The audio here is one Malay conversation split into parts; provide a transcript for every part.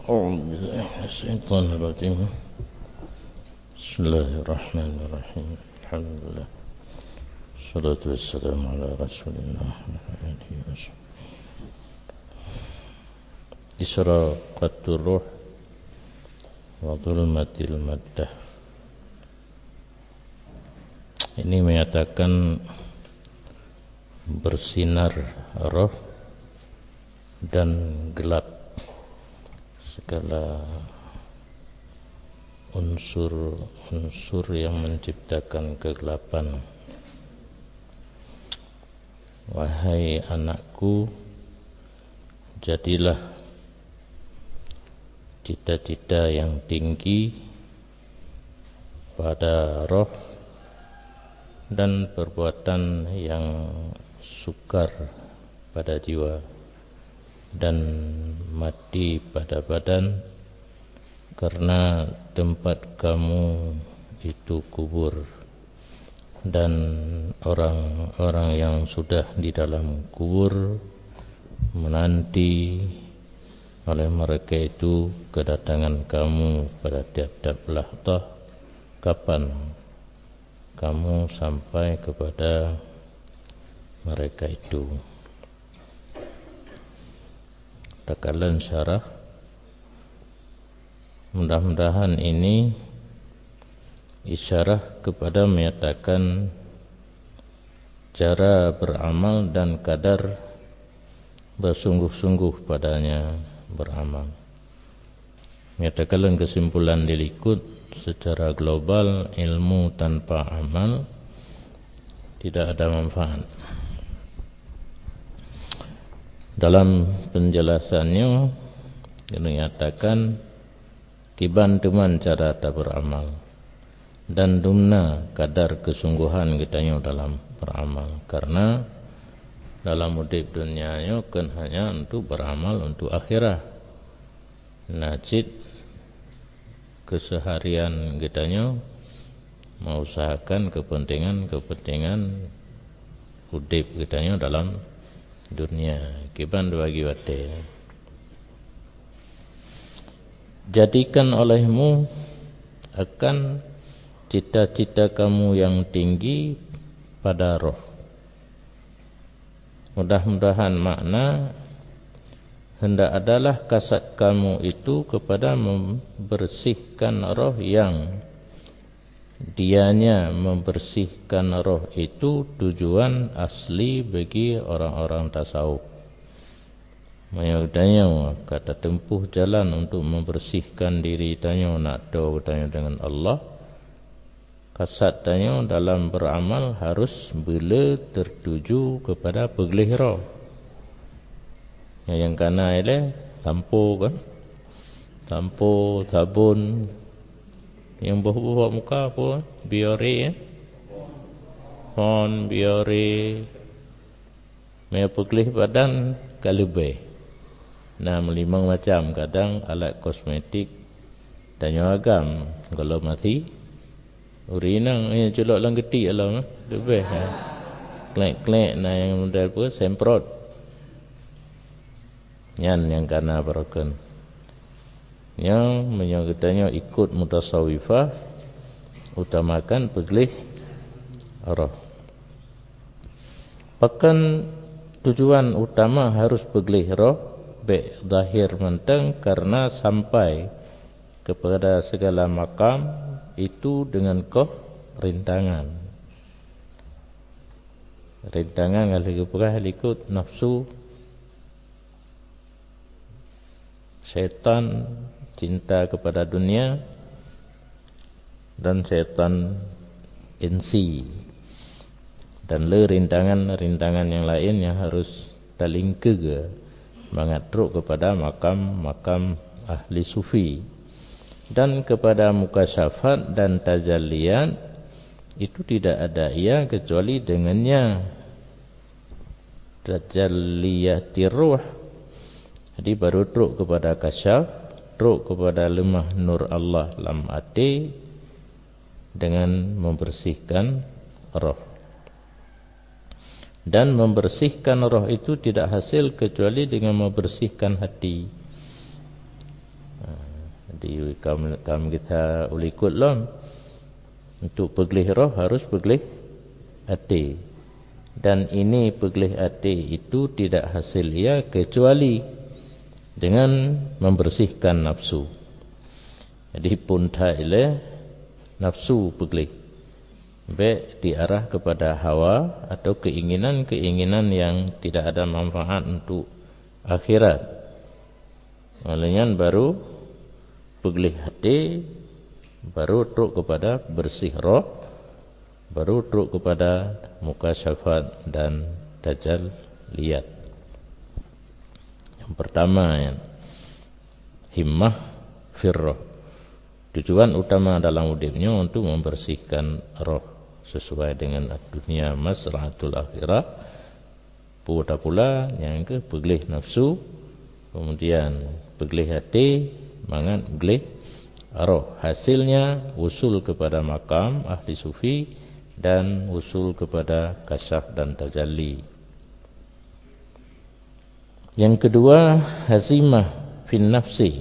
أعوذ بالله من الشيطان الرجيم. بسم الله الرحمن الرحيم. الحمد لله والصلاة والسلام على رسول الله وعلى آله وصحبه. Israqatul ruh wa dhulmatil maddah. Ini menyatakan bersinar roh dan gelap, segala unsur yang menciptakan kegelapan. Wahai anakku, jadilah cita-cita yang tinggi pada roh dan perbuatan yang sukar pada jiwa, dan mati pada badan, karena tempat kamu itu kubur, dan orang-orang yang sudah di dalam kubur menanti oleh mereka itu kedatangan kamu pada tiap-tiap lahtah. Kapan kamu sampai kepada mereka itu? Takalan syarah. Mudah-mudahan ini isyarah kepada menyatakan cara beramal dan kadar bersungguh-sungguh padanya beramal. Menyatakan kesimpulan dilikut secara global, ilmu tanpa amal tidak ada manfaat. Dalam penjelasannya dinyatakan kiban teman cara tak beramal, dan dumna kadar kesungguhan kitanya dalam beramal. Karena dalam hidup dunianya kan hanya untuk beramal untuk akhirat. Najid keseharian kitanya mau usahakan kepentingan hidup kitanya dalam dunia. Kiban bagi wate. Jadikan olehmu akan cita-cita kamu yang tinggi pada roh. Mudah-mudahan makna hendak adalah kasat kamu itu kepada membersihkan roh, yang dianya membersihkan roh itu tujuan asli bagi orang-orang tasawuf. Maksudnya kata tempuh jalan untuk membersihkan diri tanya nak do tanya dengan Allah. Kasat tanya dalam beramal harus bila tertuju kepada pegelih roh. Yang kana ile sampo kan, sampo sabun yang buah muka apa, biore hon biore me pegelih badan kalube. Nah, melimang macam, kadang alat kosmetik tanya agam kalau mati urinang celok lang getik alam lebih klek-klek nah yang model apa semprot yan yang kana barokan yang menyangkutanya ikut mutasawifah, utamakan pegelih roh. Bahkan tujuan utama harus pegelih roh be zahir menteng, karena sampai kepada segala makam itu dengan rintangan ikut nafsu setan, cinta kepada dunia, dan setan insi, dan rintangan yang lain yang harus talingke mengatruk kepada makam ahli sufi, dan kepada mukasyafat dan tajallian itu tidak ada ia kecuali dengannya tajalliyatir ruh. Jadi baru truk kepada kasyaf, truk kepada lemah nur Allah dalam hati dengan membersihkan roh. Dan membersihkan roh itu tidak hasil kecuali dengan membersihkan hati. Di kaum kita ulikut lom. Untuk pegelih roh harus pegelih hati. Dan ini pegelih hati itu tidak hasil ia kecuali dengan membersihkan nafsu. Jadi pun ta'ile nafsu pegelih. Baik diarah kepada hawa atau keinginan-keinginan yang tidak ada manfaat untuk akhirat. Olehnya baru pegelih hati, baru truk kepada bersih roh, baru truk kepada mukasyafat dan tajal liat. Yang pertama ya, himmah firroh. Tujuan utama dalam hidupnya untuk membersihkan roh sesuai dengan dunia masrahatul akhirah. Pula yang ke pegelih nafsu, kemudian pegelih hati, mangan pegelih roh. Hasilnya usul kepada makam ahli sufi dan usul kepada kasyaf dan tajalli. Yang kedua, hazimah fin nafsi,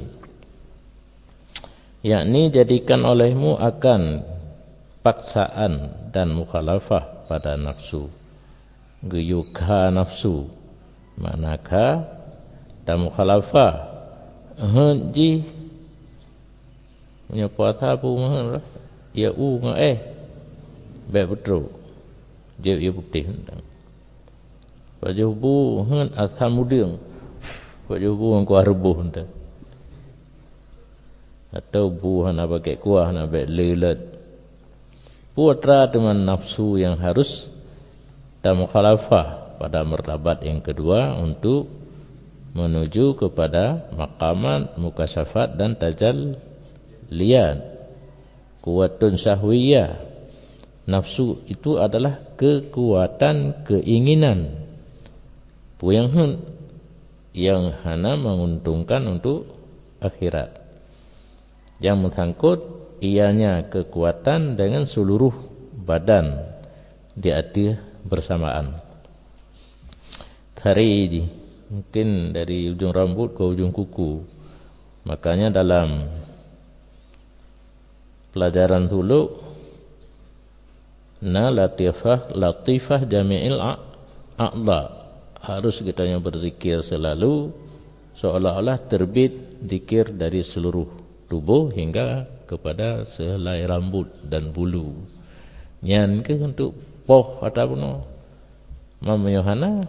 yakni jadikan olehmu akan paksaan dan mukhalafah pada nafsu. Geyukha nafsu, manakah dan mukhalafah ji punya puasa pun ya baik betul dia putih baju bu asal mudeng baju bu kuah rebuh atau bu hana pakai kuah hana baik lelet putra dengan nafsu yang harus dan mukhalafah pada martabat yang kedua untuk menuju kepada maqamat mukasyafat dan tajal liat. Kuwatun syahwiyah, nafsu itu adalah kekuatan keinginan yang hana menguntungkan untuk akhirat, yang menyangkut ianya kekuatan dengan seluruh badan diarti bersamaan. Hari ini mungkin dari ujung rambut ke ujung kuku. Makanya dalam pelajaran dulu latifah jami'il a'la, harus kita yang berzikir selalu seolah-olah terbit zikir dari seluruh tubuh hingga kepada sehelai rambut dan bulu. Nyan ke untuk poh ataupun Mama Yohana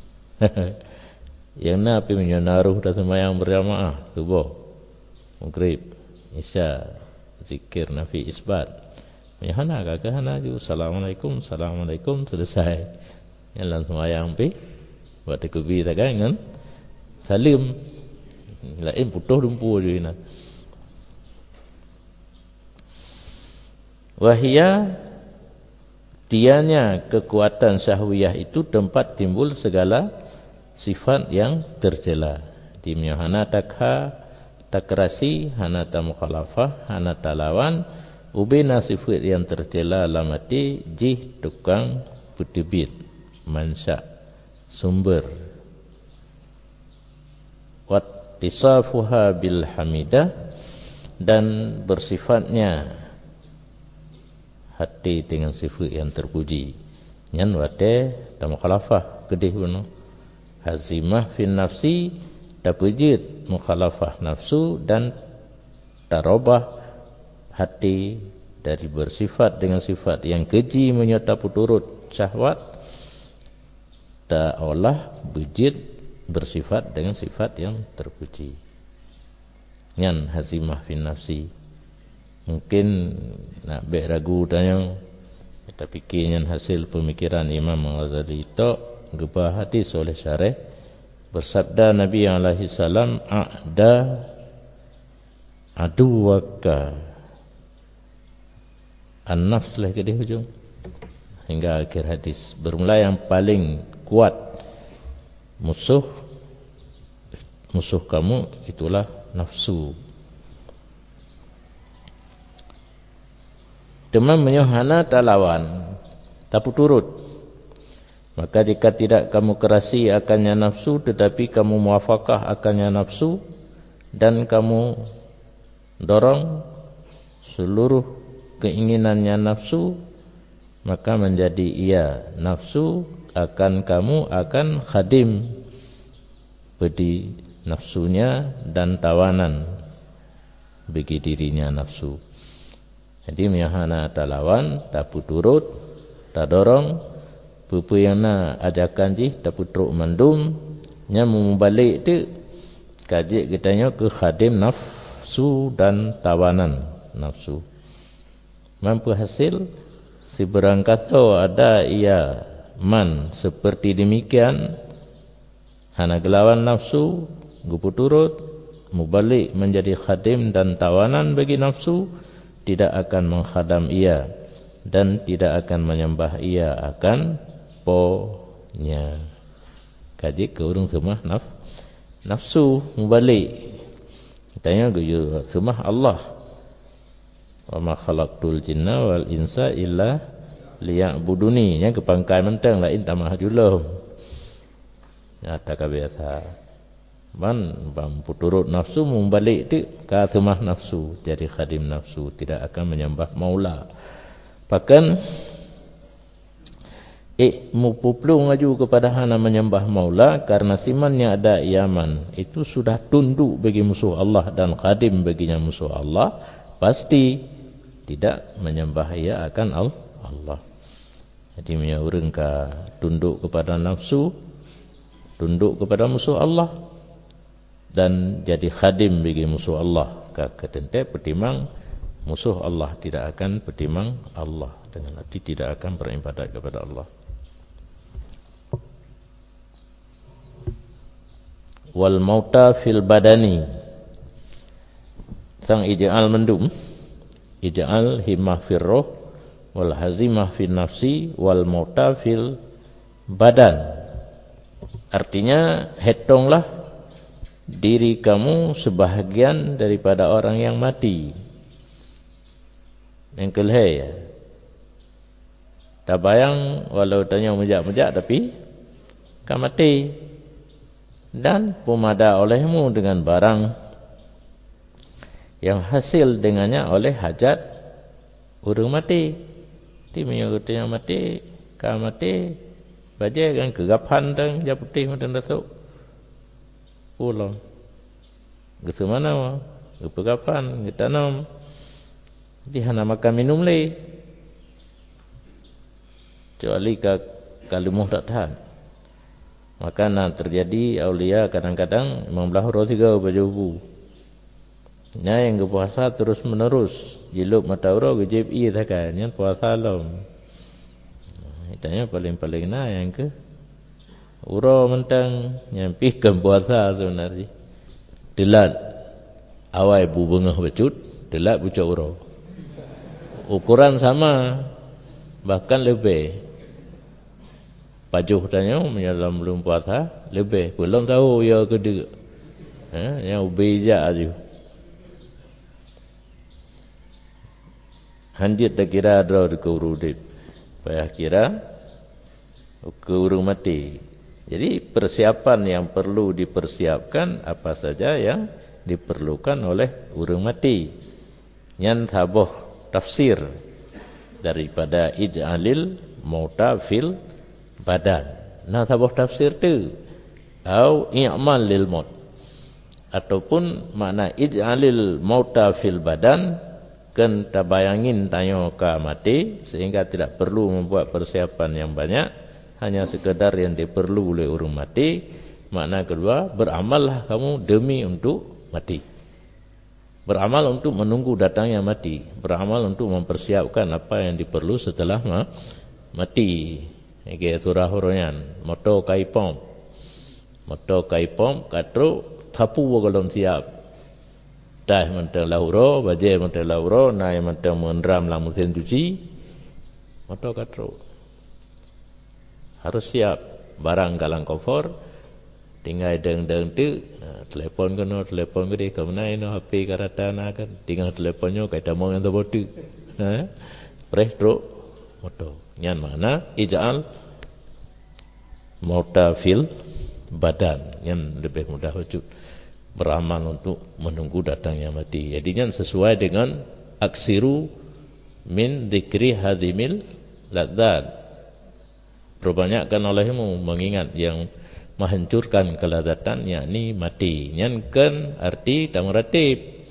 yang napi menyonaruh dan semayang berjamaah subuh maghrib isya zikir nafi isbat Yohana kakak hana ju assalamualaikum selesai yang lain semayang pi buat kubi tak kan salim lain putuh dumpu je ina wahia dianya kekuatan syahwiyah itu tempat timbul segala sifat yang tercela. Di hana takha takrasi, hana tamukhalafah, hana talawan, ubina sifat yang tercela lamati jih tukang berdebit, mansya, sumber. Wat tisafuha bil hamidah, dan bersifatnya hati dengan sifat yang terpuji. Nyan wate tamukhalafah gedih beno. Hazimah fin nafsi tapujid mukhalafah nafsu dan tarobah hati dari bersifat dengan sifat yang keji menyerta puturut syahwat ta olah bujid bersifat dengan sifat yang terpuji. Nyan hazimah fin nafsi. Mungkin nak ragu tanya kita fikirnya hasil pemikiran Imam Ghazali itu gebah hadis oleh syarih bersabda Nabi alaihi salam a'da aduwaka an-nafs lah ke di hujung hingga akhir hadis bermula yang paling kuat musuh kamu itulah nafsu. Teman menyohana talawan tapi turut. Maka jika tidak kamu kerasi akannya nafsu, tetapi kamu muafakah akannya nafsu, dan kamu dorong seluruh keinginannya nafsu, maka menjadi ia nafsu akan kamu akan khadim bagi nafsunya dan tawanan bagi dirinya nafsu. Jadi miyahana talawan tapu turut tadorong pupuyana ajakan ji tapu truk mandum nya membalik tu kaji kitanya ke khadim nafsu dan tawanan nafsu. Mampu hasil si berangkat ada ia man seperti demikian hana gelawan nafsu gupu turut mubalik menjadi khadim dan tawanan bagi nafsu, tidak akan menghadam ia dan tidak akan menyembah ia akan po-nya. Kaji ke urung semah nafsu mubalik tanya ke semah Allah. Wa ma khalaqtul jinna wal insa illa liya'buduni, nya kepangkai menteng lain tamah julum. Nyata ka biasa. Man bampu turut nafsu membalik tu ka semah nafsu, jadi khadim nafsu, tidak akan menyembah maula. Bahkan mupuplu ngaju kepada hana menyembah maula karena simannya ada iaman, itu sudah tunduk bagi musuh Allah dan khadim baginya musuh Allah, pasti tidak menyembah ia akan Allah. Jadi punya orang ka tunduk kepada nafsu, tunduk kepada musuh Allah dan jadi khadim bagi musuh Allah. Ka ketente pertimang musuh Allah tidak akan pertimang Allah, dengan arti tidak akan beribadat kepada Allah. Wal mauta fil badani, sang ij'al mendum, ij'al himmah fil roh wal hazimah fil nafsi wal mauta fil badan. Artinya hitunglah diri kamu sebahagian daripada orang yang mati. Yang kelihai ya. Tak bayang walau tanya mejak-mejak tapi kan mati. Dan pemada olehmu dengan barang yang hasil dengannya oleh hajat urang mati. Ti menyuruhnya mati, ka mati, bajai kan kegapan tang ja putih madan datuk. Pulang. Ke mana mah? Ke pegapan, ke tanam. Di hana makan minum le. Kecuali kalau tak tahan. Maka terjadi aulia kadang-kadang memang belah tiga baju bu. Nya yang berpuasa terus menerus jiluk mata uro gejib i takkan yang puasa lom. Itanya paling-paling yang ke uro mentang yang pihkan puasa sebenarnya. Delat awai bu bengah becut, delat bucak uro. Ukuran sama bahkan lebih. Pajuh tanya menyalam belum puasa lebih belum tahu ya kedua. Yang beja aja. Handit tak kira ada ke urudip. Payah kira ke urung mati. Jadi persiapan yang perlu dipersiapkan apa saja yang diperlukan oleh urung mati. Nyan taboh tafsir daripada ij'alil mauta fil badan. Nah taboh tafsir tu au i'mal lil maut ataupun makna ij'alil mauta fil badan kan tabayangin tanyo ka mati sehingga tidak perlu membuat persiapan yang banyak, hanya sekedar yang diperlu oleh orang mati. Makna kedua, beramallah kamu demi untuk mati. Beramal untuk menunggu datangnya mati, beramal untuk mempersiapkan apa yang diperlu setelah mati. Ini surah Hurayan, moto kaipom katro thapu wagalom siap. Dah mentang lahuro, bajai mentang lahuro, nai mentang menram lang mesin cuci, moto katro. Harus siap barang galang kofor, tinggal deng tu, telefon kono, telefon gede, kemenai no HP karatana kan, tinggal telefonnya kaita mau yang terbotu, press truk moto. Nyan mana ij'al mauta fil badan, yang lebih mudah wujud. beramal untuk menunggu datangnya mati. Jadinya sesuai dengan aksiru min dzikri hadimil ladzat. Perbanyakkan olehmu mengingat yang menghancurkan kelazatan, yakni mati. Nyankan arti tamratib.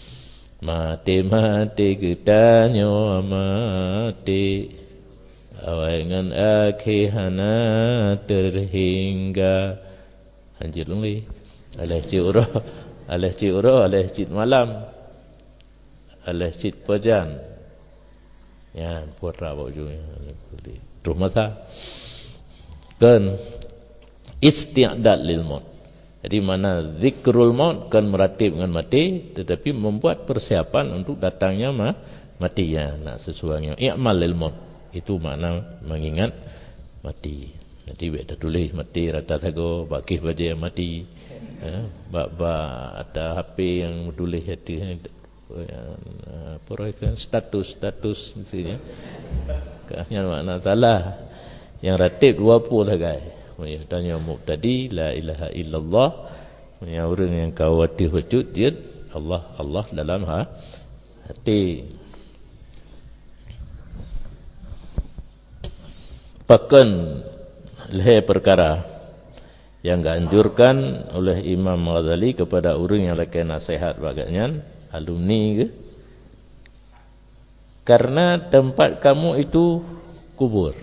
Mati ketanyo mati awangan akhihana terhingga anjir lungli aleh ciuro aleh cit malam aleh cit pajan ya putra baju rumah ta kan isti'dad lil maut. Jadi mana zikrul maut kan meratib dengan mati, tetapi membuat persiapan untuk datangnya mati ya, nak sesuanya i'mal lil maut. Itu makna mengingat mati. Jadi kita tulis mati rata sago bakih baje mati. Bak ada HP yang tulis hati apa status mestinya. Kayaknya makna salah. Yang ratib 20 lah guys. Tanya muqtadi la ilaha illallah, orang yang kawati wujud dia Allah dalam hati. Pakan leher perkara yang dianjurkan oleh Imam Ghazali kepada orang yang lagi nasihat bagainya alumni ke, karena tempat kamu itu kubur.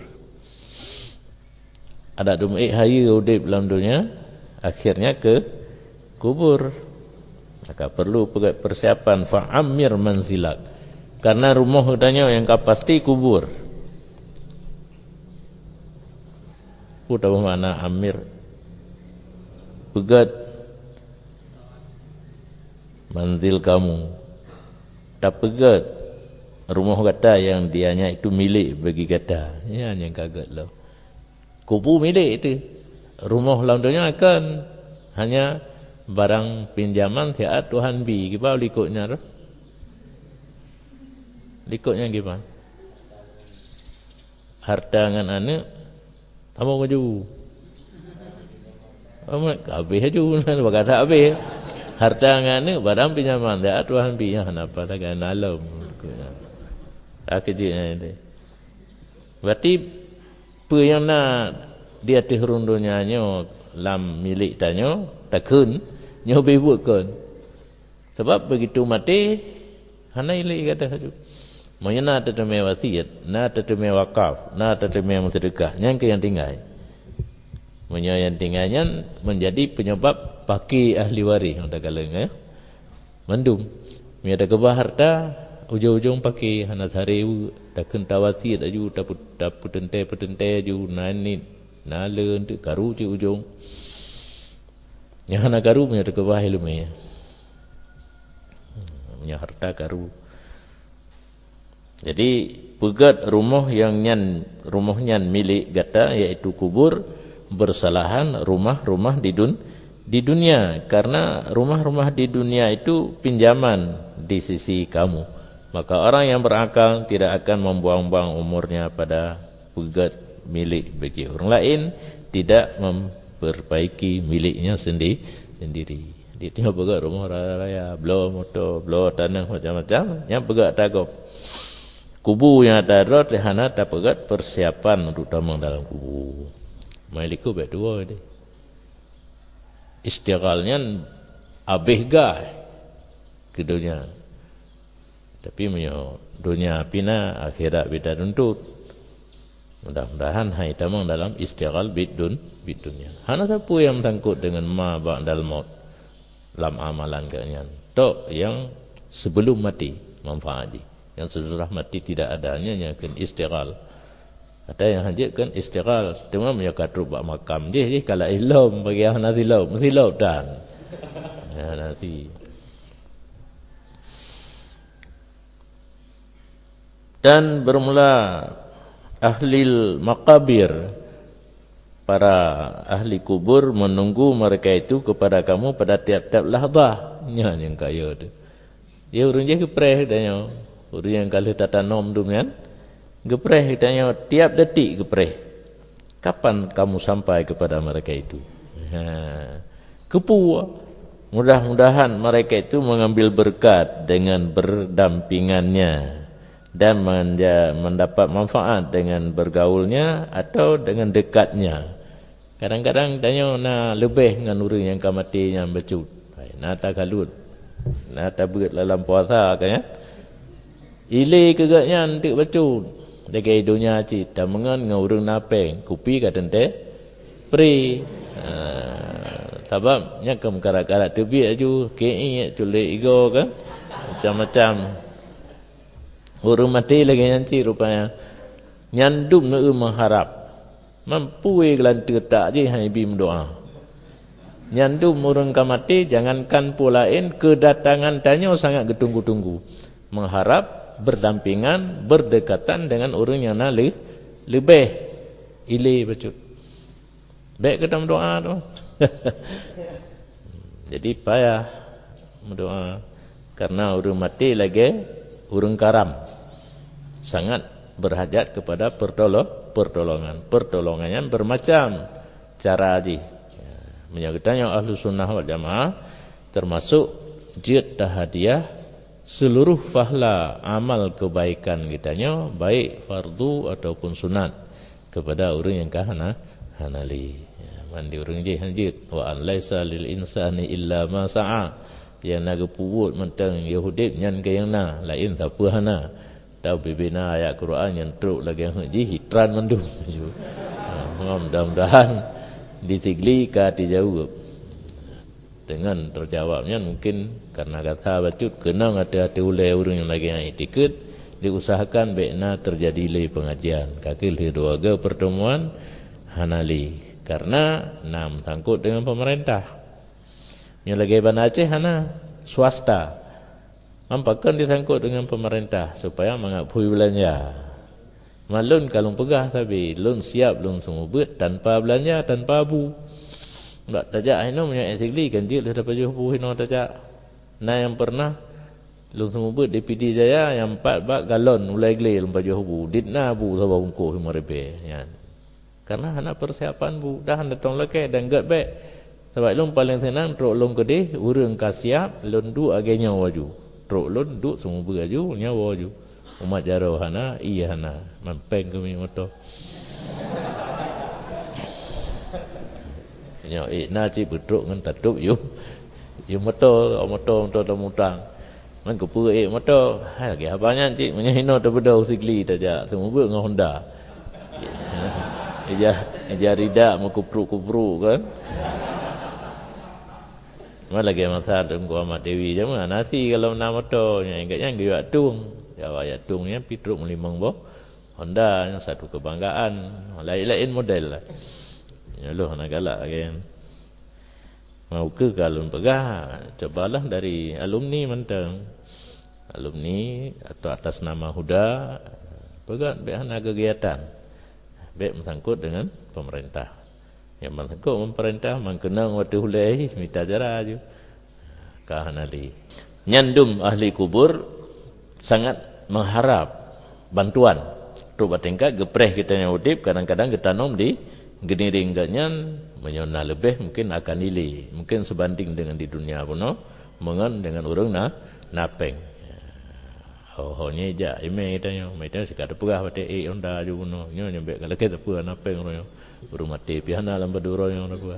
Ada dumik hari udip dalam dunia, akhirnya ke kubur. Maka perlu persiapan fa'amir manzilak. Karena rumah hudanya yang pasti kubur. Ku tahu mana amir. Pegat manzil kamu. Tak pegat rumah kata yang dianya itu milik bagi kata. Ya yang kaget lah. Kubur milik itu. Rumah dalam dunia akan hanya barang pinjaman siat Tuhan bi. Gimana likutnya tu? Likutnya gimana? Harta dengan anak tambah maju. Habis aja bukan tak habis. Harta dengan anak barang pinjaman siat Tuhan bi. Ya kenapa tak kena alam. Tak kejutnya itu. Berarti apa yang nak dia tihrun dunianya lam milik tanya takun nyobi buatkan sebab begitu mati hana ili kata haju moyana teteme wasiat na teteme wakaf na teteme sedekah yang tinggal monya yang tinggalnya menjadi penyebab baki ahli waris yang tak kalang ya mendum mi ada kebah harta ujung-ujung pakai hana hari takun tawasi aju dapat tente aju nani nale untuk karu ci ujung yang hana karu punya kebah ilmu punya harta karu. Jadi pegat rumahnya milik gata yaitu kubur bersalahan rumah-rumah di dunia, karena rumah-rumah di dunia itu pinjaman di sisi kamu. Maka orang yang berakal tidak akan membuang-buang umurnya pada pegat milik bagi orang lain, tidak memperbaiki miliknya sendiri. Dia tengok pegat rumah raya, blow motor, blow tanah macam-macam, yang pegat tagap. Kubu yang ada rot, hana tak pegat persiapan untuk tamang dalam kubu. Mailiku baik dua ini. Istighalnya abihgah ke dunia. Tapi dunia pina akhirat beda tuntut. Mudah-mudahan hai tamang dalam istighal dunia. Hana siapa yang tangkut dengan ma ba'dal maut dalam amalan kalian. Tok yang sebelum mati manfaat. Yang sesudah mati tidak adanya yang akan istighal. Ada yang hajikan istighal, cuma menyakat rubah makam dia kalau ilham bagi hana silau, mesti laut dan. Ya nanti. Dan bermula ahli makabir, para ahli kubur menunggu mereka itu kepada kamu pada tiap-tiap lahzah. Nya yang kaya tu. Dia urang je gepreh tanya. Urang yang kalau tatanom dumian gepreh tanya tiap detik gepreh. Kapan kamu sampai kepada mereka itu? Kepu Mudah-mudahan mereka itu mengambil berkat dengan berdampingannya dan mendapat manfaat dengan bergaulnya atau dengan dekatnya. Kadang-kadang tanya nak lebih dengan orang yang kamati yang bercut. Nak tak kalut. Nak tak berat dalam puasa kan ya. Ile kegaknya nanti bercut. Dekat dunia cik tamangan dengan orang napeng. Kupi kata teh pri. Sebab nyakam karat-karat tebi aju KI culik ego kan macam-macam orang mati lagi nyanci rupanya nyandum na mengharap mampu gelantir tak je hai bi mendoa nyandum orang kamati jangankan pulain kedatangan tanya sangat getunggu-tunggu mengharap berdampingan berdekatan dengan orang yang lebih ile becut baik kita mendoa tu. Jadi payah berdoa karena orang mati lagi orang karam sangat berhajat kepada pertolongannya bermacam cara aji menyangkutnya ahlu sunnah wal jamaah termasuk jid hadiah seluruh pahala amal kebaikan kitanya baik fardu ataupun sunat kepada orang yang hanali mandi orang je hanjit wa an laisa lil insani illa ma sa'a yang naga puwut mentang yahudib nyan ke yang na lain siapa hana tau bibina ayat Quran yang teruk lagi yang haji hitran mandum mudah-mudahan ditigli ka dijawab dengan terjawabnya mungkin karena kata bacut kenang hati-hati oleh orang yang lagi yang itikad diusahakan baikna terjadi le pengajian kakil hiduaga pertemuan hanali karena sangkut dengan pemerintah. Yang lagi Ban Aceh hana swasta. Nampakkan disangkut dengan pemerintah supaya mengakui belanja. Malun kalau pegah tapi lun siap lun semua buat tanpa belanja tanpa abu. Enggak tajak hino punya etikli kan dia dah dapat juhu hino tajak. Nah yang pernah lun semua buat DPD Jaya yang 4 bak galon mulai gele lun baju abu. Ditna abu sabah bungkuh 5 ya. Karena anak persiapan bu dah datang lagi dan gak baik sebab lun paling senang truk lun kedih urang kasiap lun du agaknya waju truk lun du semua beraju nyawa waju umat jaro hana iya hana mampeng kami motor nyaw na ci betruk ngan tatup yu motor mutang man kepu motor ha lagi abanya cik menyahino terbeda usigli tajak semua ber dengan Honda Eja ridak mengkupruk-kupruk kan. Mana lagi masalah dengan Ahmad Dewi je mah nasi kalau nak motor yang ingatnya gaya tung. Jawa tungnya pitruk melimang boh. Honda yang satu kebanggaan, lain-lain model lah. Ya loh nak galak kan. Mau ke kalau pegah cobalah dari alumni mentang. Alumni atau atas nama Huda pegah behana kegiatan. Baik mengsangkut dengan pemerintah. Yang mengsangkut pemerintah mengkenang waktu hulai minta jara je. Kahanali. Nyandum ahli kubur sangat mengharap bantuan. Rubah tingkat gepreh kita yang udip kadang-kadang getanam di geniring ganyan menyona lebih mungkin akan nilai. Mungkin sebanding dengan di dunia pun mengan dengan orang napeng. Nya ja ime tanya meta sekada pegah pate onda ju no nyo nyambe kalau kita pu napeng ro buru mati pihana lam baduro yang ro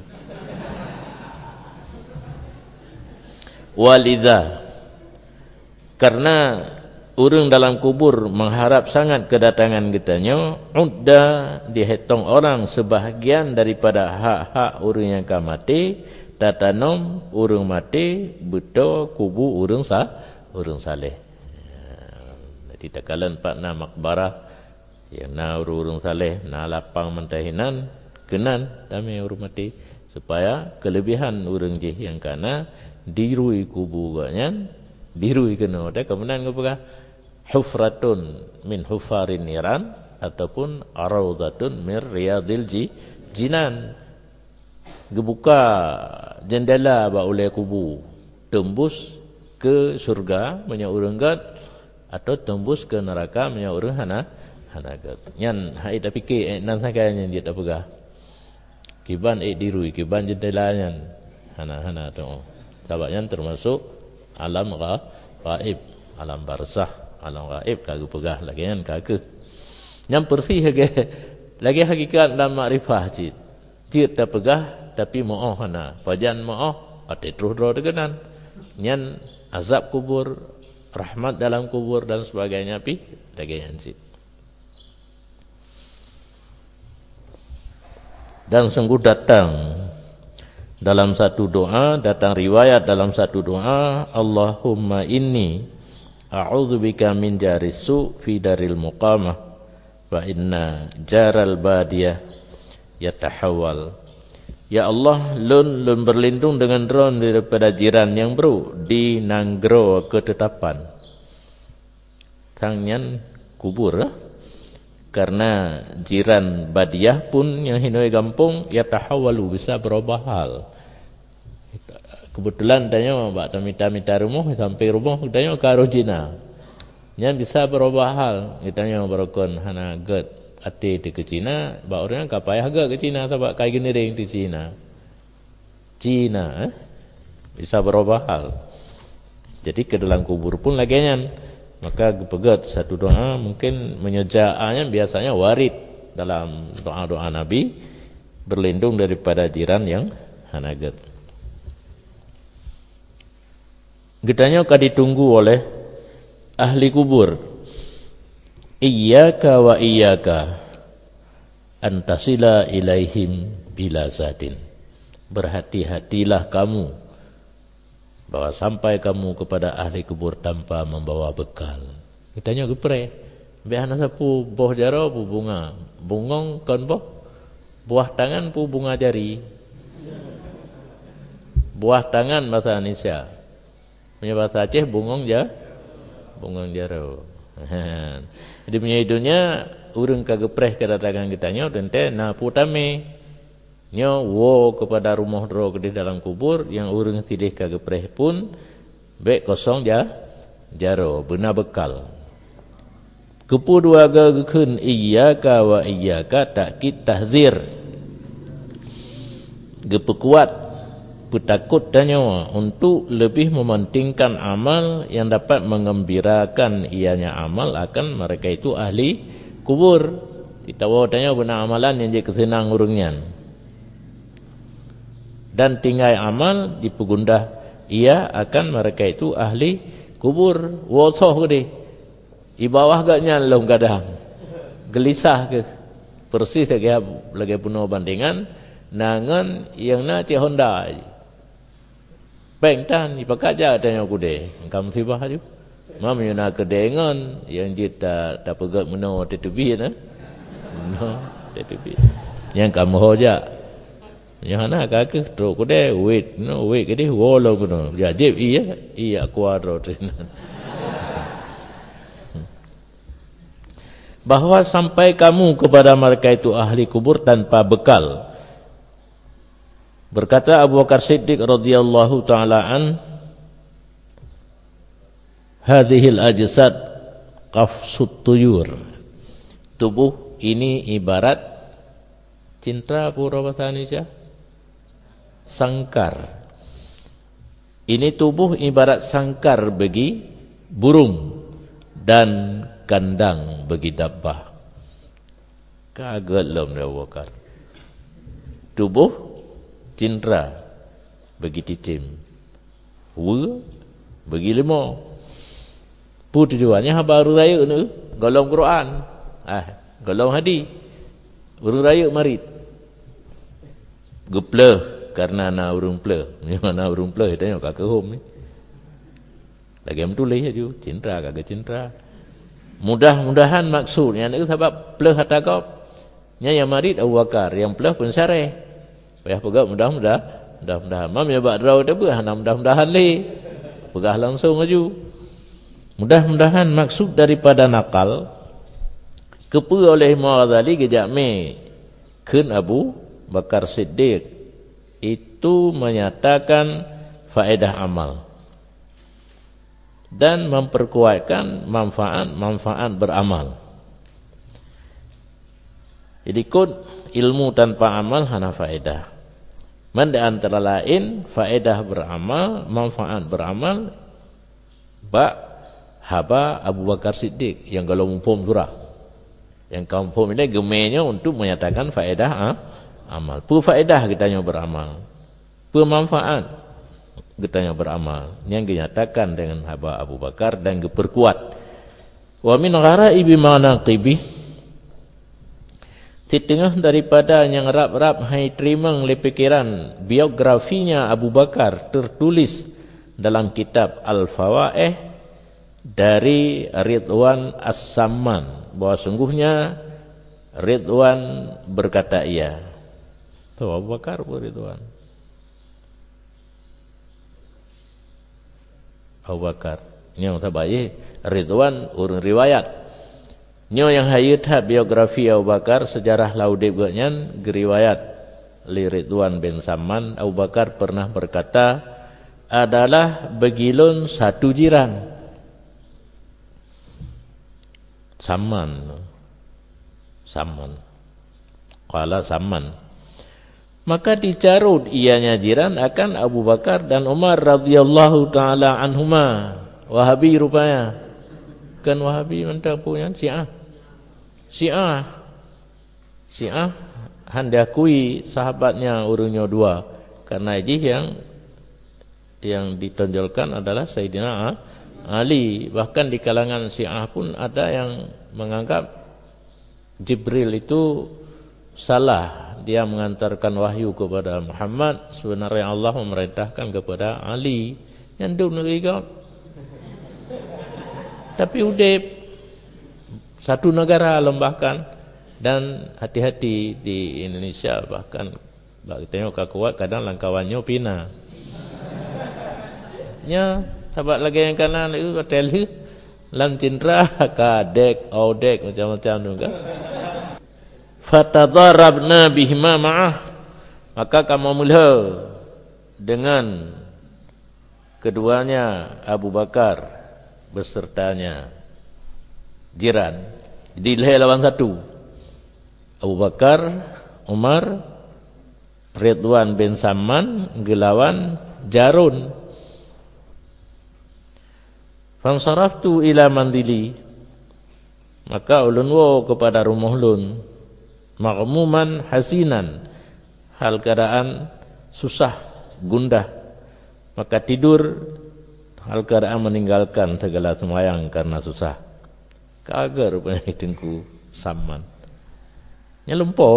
walidha karena orang dalam kubur mengharap sangat kedatangan kitanya udda dihitung orang sebahagian daripada hak-hak orang yang mati tatanom orang mati betul kubu orang saleh. Takalan pak na makbarah yang na urung saleh na lapang mentahinan kenan dami urung mati supaya kelebihan urang je yang kana dirui kubu ganyan dirui kena ada kemudian ngapa hufratun min hufarin niran ataupun araudatun min riyadil jinan gebuka jendela ba oleh kubu tembus ke surga banyak urang gat atau tembus ke neraka punya orang hanagat nyan hai tapi ke nan saganya dia tak pegah kiban dirui kiban jendela nyan hana tu Sebabnya termasuk alam gaib, alam barzah, alam gaib kagak pegah lagi kan kagak. Yang bersih lagi hakikat dalam makrifah cit. Cit dah pegah tapi mo'oh hana. Pajan mo'oh ada terus draw deganan. Nyan azab kubur, rahmat dalam kubur dan sebagainya pi lagi yang cit. Dan sungguh datang dalam satu doa, datang riwayat dalam satu doa, Allahumma inni a'udzubika min jarisu fi daril muqamah wa inna jaral badiyah yatahawal. Ya Allah, lun berlindung dengan drone daripada jiran yang bro di nanggro ketetapan. Tangnya kubur karena jiran badiah pun yang hinoi kampung yatahawalu bisa berubah hal. Kebetulan tanya mbak minta rumah sampai rumah tanya karo Cina. Yang bisa berubah hal. Kitanya berokon hana get ati di ke Cina, mbak orang kapayah agak ke Cina sebab kayak gini ring di Cina. Cina bisa berubah hal. Jadi ke dalam kubur pun lagian. Maka pegat satu doa mungkin menyejaannya biasanya warid dalam doa-doa Nabi berlindung daripada jiran yang hanaget. Getanya akan ditunggu oleh ahli kubur. Iyyaka wa iyyaka antasila ilaihim bila zadin. Berhati-hatilah kamu bahwa sampai kamu kepada ahli kubur tanpa membawa bekal. Kitanya gepre. Biasa sapu boh jaro pu bunga. Bungong kon boh. Buah tangan pu bunga jari. Buah tangan bahasa Indonesia. Punya bahasa Aceh bungong bungong jaro. Jadi punya hidupnya urang kagepreh kedatangan kitanya tente na putame. Nyo wo kepada rumah dro di dalam kubur yang urang tidih kagepreh pun bek kosong jaro benar bekal. Kepu dua gageun iyyaka wa iyyaka takkid tahzir. Gepekuat petakut dan nyawa untuk lebih mementingkan amal yang dapat mengembirakan ianya amal akan mereka itu ahli kubur. Kita tanya benar amalan yang jadi kesenang urangnya. Dan tinggal amal dipegundah ia akan mereka itu ahli kubur. Wosoh ke di bawah gaknya long kadang gelisah ke persis lagi penuh bandingan nangan yang na ci Honda pengtan ipakat ja tanya aku deh kamu sibah aju mam yuna kedengan yang kita tak pegat meno tetebi na no tetebi yang kamu hoja yang ana kake tro ko de wait no wait ke de wolo ko no ya jeb iya kuadro tenan. Bahwa sampai kamu kepada mereka itu ahli kubur tanpa bekal. Berkata Abu Bakar Siddiq radhiyallahu taala an, hadhil ajsad qafsut tuyur. Tubuh ini ibarat cinta pura bahasa Indonesia sangkar. Ini tubuh ibarat sangkar bagi burung dan kandang bagi dabbah. Kaget lom dia wakar. Tubuh cindera bagi titim. Wu bagi lemo. Put tujuannya baru raya nu golong Quran. Golong hadis. Urang raya marit. Gepleh karena na urung pleh. Mana urung pleh tanya kakak home ni. Lagi tulis aja cindera kagak cindera. Mudah-mudahan maksudnya itu sebab pleh hatakop. Nya yang marit Abu Bakar, yang pleh pun syareh. Payah pegak mudah-mudahan. Mam ya bak draw dah bah mudah-mudahan le. Pegah langsung aju. Mudah-mudahan maksud daripada nakal kepu oleh Imam Ghazali gejakme keun Abu Bakar Siddiq itu menyatakan faedah amal dan memperkuatkan manfaat beramal. Jadi ilmu tanpa amal hana faedah. Man di antara lain faedah beramal, manfaat beramal haba Abu Bakar Siddiq yang kalau mufhum surah. Yang kaum mufhum ini gemenya untuk menyatakan faedah amal. Apa faedah kitanya beramal? Apa manfaat kitanya beramal? Yang dinyatakan dengan haba Abu Bakar dan diperkuat. Wa min gharaibi manaqibi, setengah daripada yang rap-rap hai terima oleh pikiran biografinya Abu Bakar tertulis dalam kitab Al-Fawaih dari Ridwan As-Samman, bahwa sungguhnya Ridwan berkata iya. Tahu Abu Bakar apa Ridwan? Abu Bakar yang tabai Ridwan urang riwayat. Nyo yang hayat biografi Abu Bakar, sejarah laudib ganyan geriwayat li Ridwan bin Samman. Abu Bakar pernah berkata, adalah begilun satu jiran. Samman. Qala Samman. Maka dicarut ianya jiran akan Abu Bakar dan Umar radhiyallahu taala anhuma. Wahabi rupanya. Kan Wahabi mentang punya Syiah handakui sahabatnya urungnya dua, karena yang ditonjolkan adalah Sayyidina Ali. Bahkan di kalangan Syiah pun ada yang menganggap Jibril itu salah, dia mengantarkan wahyu kepada Muhammad, sebenarnya Allah memerintahkan kepada Ali. Yang dum negeri tapi udip satu negara lembahkan. Dan hati-hati di Indonesia, bahkan bagi tengok kuat kadang langkawannya pina nya sahabat lagi yang kanan itu hotel lam cindra kadek audek macam-macam tu kan. Fatadharabna bihima ma'ah, maka kamu mula dengan keduanya Abu Bakar besertanya jiran. Jadi lawan satu, Abu Bakar, Umar, Ridwan bin Samman gelawan Jarun. Fansaraftu ila mandili, maka ulun wo kepada rumah ulun, maghmuman hasinan, hal keadaan susah gundah, maka tidur hal keadaan meninggalkan segala sembahyang karena susah. Kagar rupanya hidungku Samman. Nya lumpuh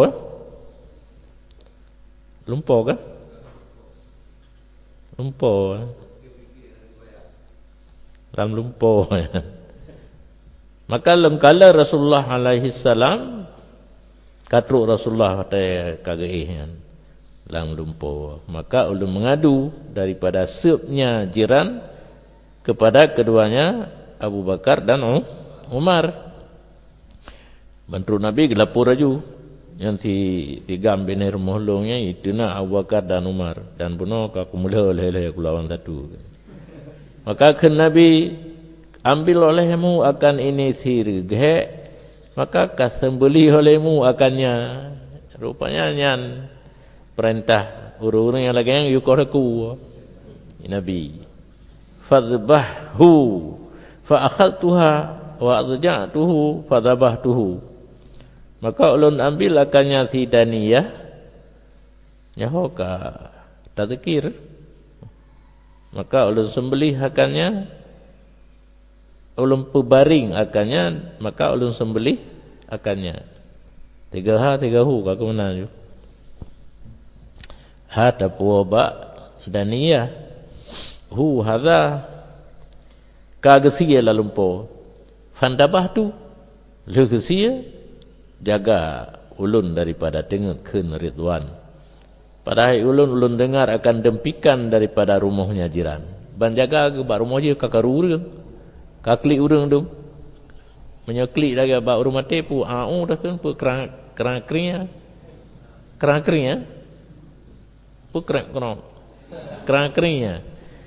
kan? Lumpuh. Lam lumpuh. Maka lemkala Rasulullah alaihi salam katruk Rasulullah pada kagih lam lumpuh. Maka ulun mengadu daripada sebnya jiran kepada keduanya Abu Bakar dan Umar. Bantu Nabi gelapur aju yang tiga binir mohlongnya itu na Abu Bakar dan Umar, dan bunuh aku mula oleh aku lawan satu. Maka kan Nabi ambil olehmu akan ini sirghe, maka kasembeli olehmu akannya. Rupanya nyan perintah urung-urung yang lagi yang yukoraku Nabi. Fadhbahhu fa akhadtuha wa adja'tuhu fadhabahtuhu. Maka ulun ambil akannya si daniyah nyahoka tadzkir, maka ulun sembelih akannya, ulun pebaring akannya, maka ulun sembelih akannya. 3 hu kaku menaju ha tapuba daniyah hu hadha kagesiya lalumpo fandabah tu legesiya jaga ulun daripada tengok keun Ridwan. Padahal ulun dengar akan dempikan daripada rumahnya jiran. Ban jaga ke bak rumah je kakak urang. Kaklik urang tu. Menyeklik lagi bak rumah tepu. Dah kan pu kerang keringnya. Kerang keringnya. Pu kerang keringnya.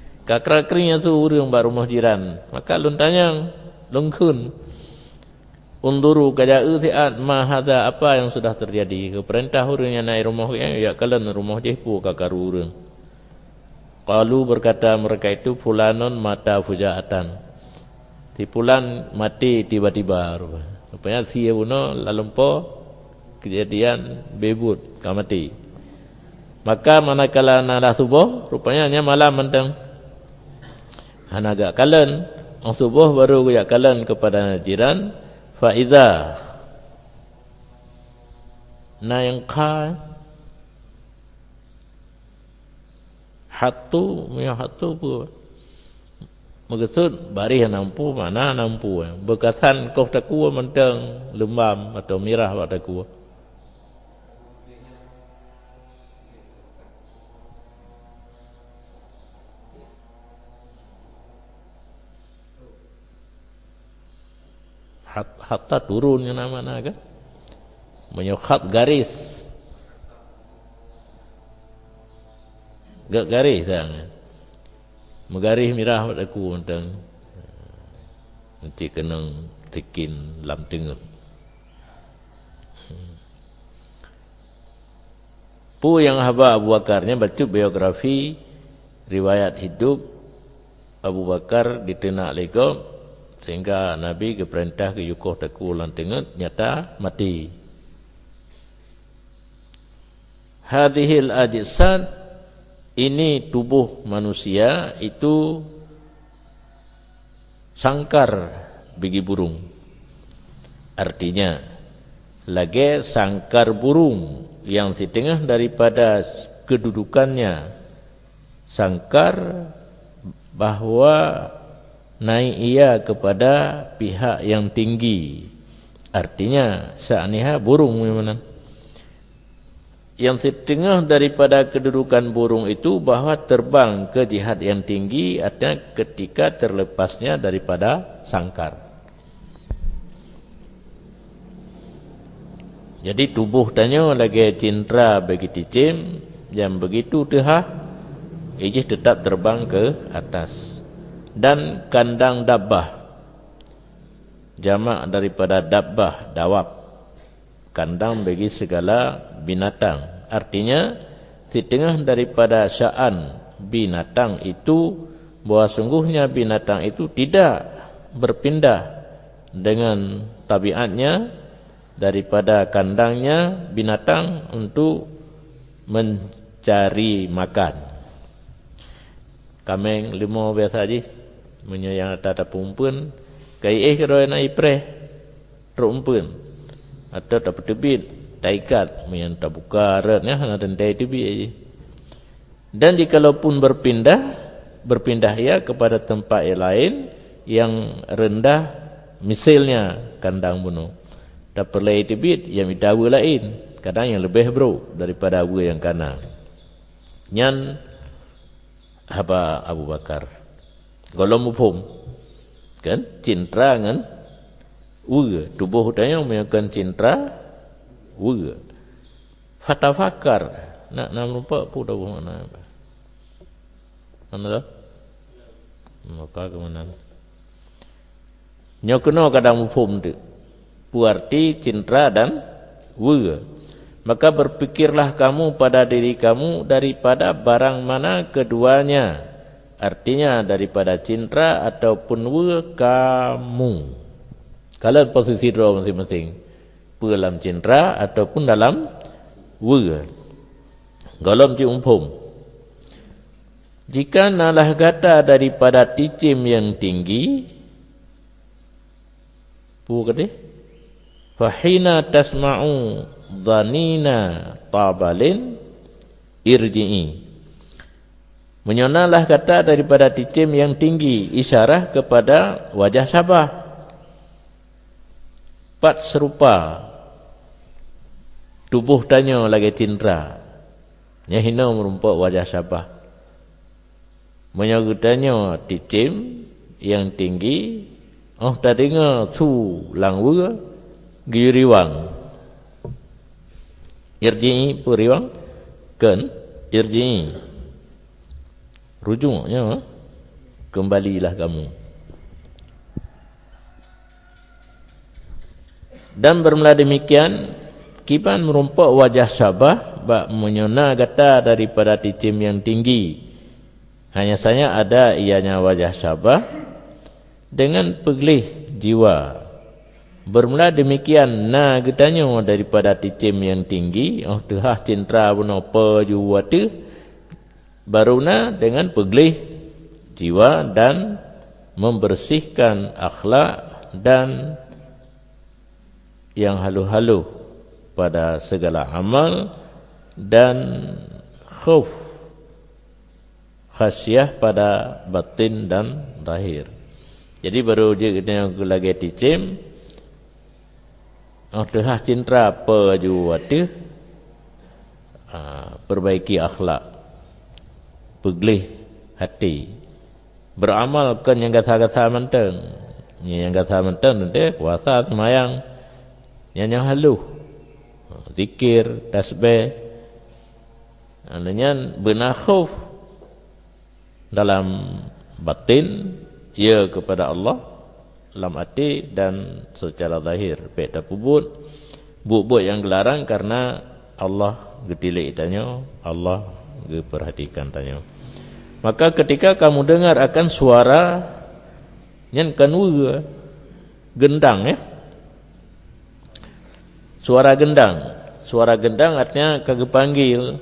Kerang keringnya tu urang bak rumah jiran. Maka ulun tanya lungkun. unduru kaja'u thi'at ma hadha, apa yang sudah terjadi. Keperintah urangnya naik rumah ya kalian rumah jehpu kakaru urang. Qalu berkata mereka itu fulanun mata fujaatan. Ti fulan mati tiba-tiba. Rupanya sia uno lalumpo kejadian bebut kamati. Maka manakala nada subuh rupanya hanya malam mentang. Hanaga kalian ang subuh baru ya kalian kepada jiran. Fa'idha na yang ka hatu punya hatu pun maksud bari nampu mana nampu bekasan kau taku mentang lembam atau mirah pada taku hatta turun yang mana kan menyokhat garis gak garis sangat megaris mirah pada aku tentang nanti kenang tikin lam tengah pu yang haba Abu Bakarnya baca biografi riwayat hidup Abu Bakar ditenak lego sehingga Nabi keperintah ke yukoh taku lam tengah nyata mati. Hadhil ajsad, ini tubuh manusia itu sangkar bagi burung. Artinya lagi sangkar burung yang setengah daripada kedudukannya sangkar bahwa naik ia kepada pihak yang tinggi. Artinya sa'niha burung memang. Yang setengah daripada kedudukan burung itu bahwa terbang ke jihad yang tinggi, artinya ketika terlepasnya daripada sangkar. Jadi tubuh tanya lagi cindera bagi ticim yang begitu tehah, ijih tetap terbang ke atas. Dan kandang dabbah, jamak daripada dabbah, dawab, kandang bagi segala binatang. Artinya setengah daripada sya'an binatang itu bahwa sungguhnya binatang itu tidak berpindah dengan tabiatnya daripada kandangnya binatang untuk mencari makan. Kameng limo biasa aja menyayang tata pumpun kai keroi na ipreh rumpun atau dapat tebit taikat menyang tabuka retnya hana dan tai tebit aja. Dan jikalaupun berpindah ia kepada tempat yang lain yang rendah, misalnya kandang bunuh dapat lai tebit yang dawa lain, kadang yang lebih bro daripada abu yang kana. Nyan haba Abu Bakar golong mufum kan cintra kan uga tubuh tanya menyakan cintra uga fatafakar nak lupa pu dah mana dah maka ke mana nyokono kadang mufum tu pu arti cintra dan uga. Maka berpikirlah kamu pada diri kamu daripada barang mana keduanya. Artinya daripada cinta ataupun kamu. Kalian posisi dua masing-masing. Dalam cinta ataupun dalam golom ci umpum. Jika nalah gata daripada ticim yang tinggi. Fahina tasma'u dhanina tabalin irji'i. Menyonalah kata daripada ticim yang tinggi, isyarah kepada wajah Sabah. Pat serupa tubuh tanya lagi tindra nyahina merumpak wajah Sabah. Menyagutanya ticim yang tinggi, oh tadinga su langwa giriwang irji'i puriwang kan irji'i rujuknya kembalilah kamu. Dan bermula demikian kiban merompak wajah Syabah bak menyona gata daripada ticim yang tinggi. Hanya saja ada ianya wajah Syabah dengan pegelih jiwa. Bermula demikian na getanya daripada ticim yang tinggi, tehah cintra benopa jiwa tu baruna dengan pegelih jiwa dan membersihkan akhlak dan yang halu-halu pada segala amal dan khauf khasyah pada batin dan zahir. Jadi baru dia lagi ticim tehah cintra apa juwati perbaiki akhlak, pegelih hati, beramalkan yang kata-kata menteng. Yang kata menteng nanti puasa semayang yang halu, zikir, tasbih, dengan benar khauf dalam batin ia kepada Allah, dalam hati dan secara zahir. Baik tak pubut buat yang gelarang karena Allah getilik tanya, Allah geperhatikan tanya. Maka ketika kamu dengar akan suara yang kanwa gendang suara gendang. Suara gendang artinya kepanggil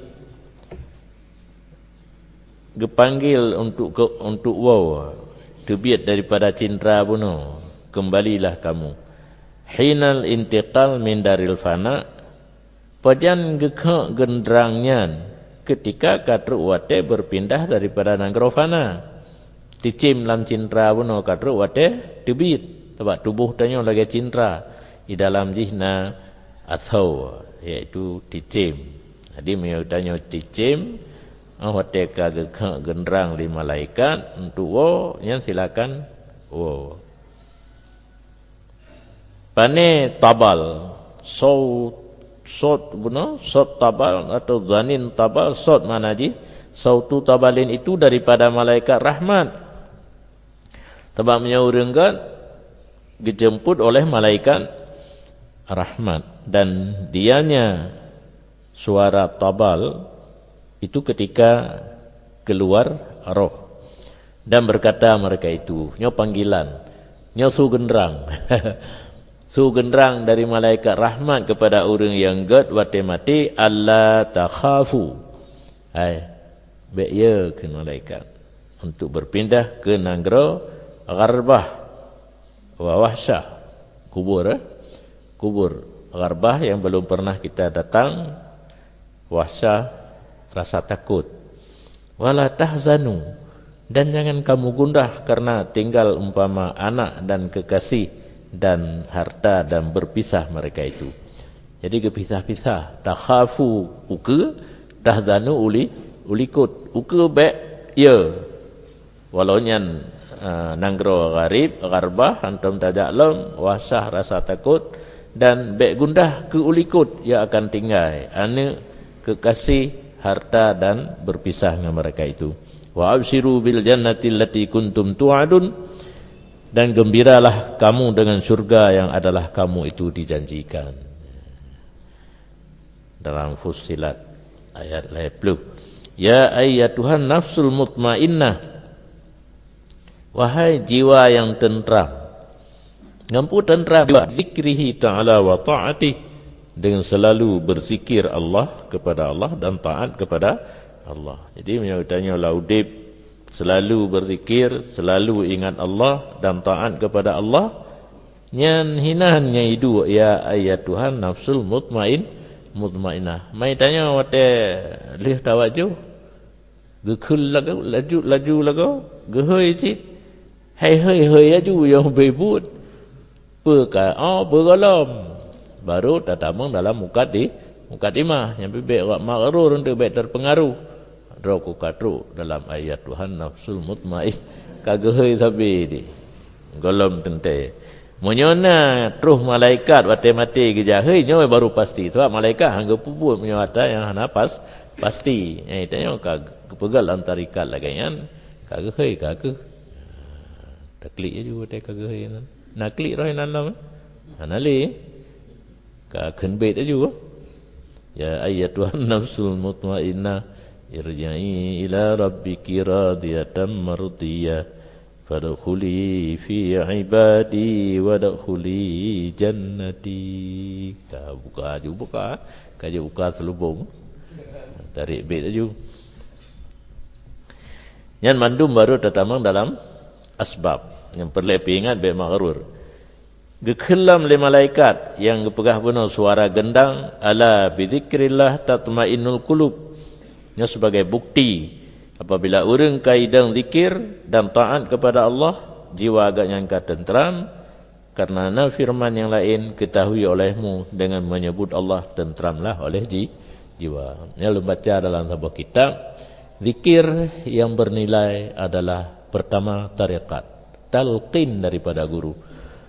untuk wow tebiat daripada cinta bunuh, kembalilah kamu. Hinal intiqal min daril fana, pajan gekak gendrangnya ketika katru wate berpindah daripada nagro fana. Ticim lam cinta bunuh katru wate tebiat sebab tubuh tanya lagi cinta di dalam zihna atau iaitu ticim. Jadi dia tanya ticim wate ka gekak gendrang di malaikat untuk yang silakan pane tabal sot buno sot tabal atau zanin tabal. Sot mana ji? Sautu tabalin itu daripada malaikat rahmat. Sebab menyaurengkan dijemput oleh malaikat rahmat, dan dianya suara tabal itu ketika keluar roh. Dan berkata mereka itu, nyo panggilan, nyo su gendrang. Su gendrang dari malaikat rahmat kepada orang yang gad wate mati, alla takhafu. Baik ya ke malaikat untuk berpindah ke nagara Gharbah wa Wahsyah, kubur kubur Gharbah yang belum pernah kita datang, Wahsyah rasa takut. Wala tahzanu, dan jangan kamu gundah karena tinggal umpama anak dan kekasih dan harta dan berpisah mereka itu. Jadi kepisah-pisah. Takhafu uke, tahzanu ulikut. Uke baik ya. Walau nyan nangro gharib, Gharbah antum tajaklum, Wahsyah rasa takut, dan baik gundah ke ulikut ia akan tinggal anak, kekasih, harta dan berpisah dengan mereka itu. Wa abshiru bil jannati allati kuntum tu'adun, dan gembiralah kamu dengan surga yang adalah kamu itu dijanjikan. Dalam Fussilat ayat 80. Ya ayyatuhan nafsul mutmainnah, wahai jiwa yang tentram, ngampu tentram zikrihi ta'ala wa ta'atih, dengan selalu berzikir Allah kepada Allah dan taat kepada Allah. Jadi menyebutnya laudib selalu berzikir, selalu ingat Allah dan taat kepada Allah. Nyan hinannya itu ya ayat Tuhan nafsul mutmainnah. Mai tanya wate lih tawaju gekul laju lagu gehoi cit hai aju yang bebut peka begalam baru tatamang dalam mukadimah yang bebek wak magrur untuk bebek terpengaruh roku katru dalam ayat Tuhan nafsul mutmain kagehoi sabi di golom tente menyona truh malaikat wate mati gejahoi nyo baru pasti sebab malaikat hangga puput menyata yang hana pasti tanya kepegal antarikat lagi kan kagehoi kageh taklik je wate kagehoi nak klik roh nan anali Ka kenbet aja. Ya ayyatuhan nafsul mutmainnah irji'i ila rabbiki radiyatan mardiyah fadkhuli fi ibadi wadkhuli jannati. Ka buka. Kaje buka selubung. Tarik bait aja. Yang mandum baru tertamang dalam asbab. Yang perlu ingat bait maghrur. Gekhelam le malaikat yang gepegah benar suara gendang ala bidzikrillah tatmainnul qulub. Nya sebagai bukti apabila urang kaidang zikir dan taat kepada Allah, jiwa agak nyangka tentram. Karena firman yang lain, ketahui olehmu dengan menyebut Allah tentramlah oleh jiwa. Yang lu baca dalam sebuah kitab, zikir yang bernilai adalah pertama tariqat, talqin daripada guru.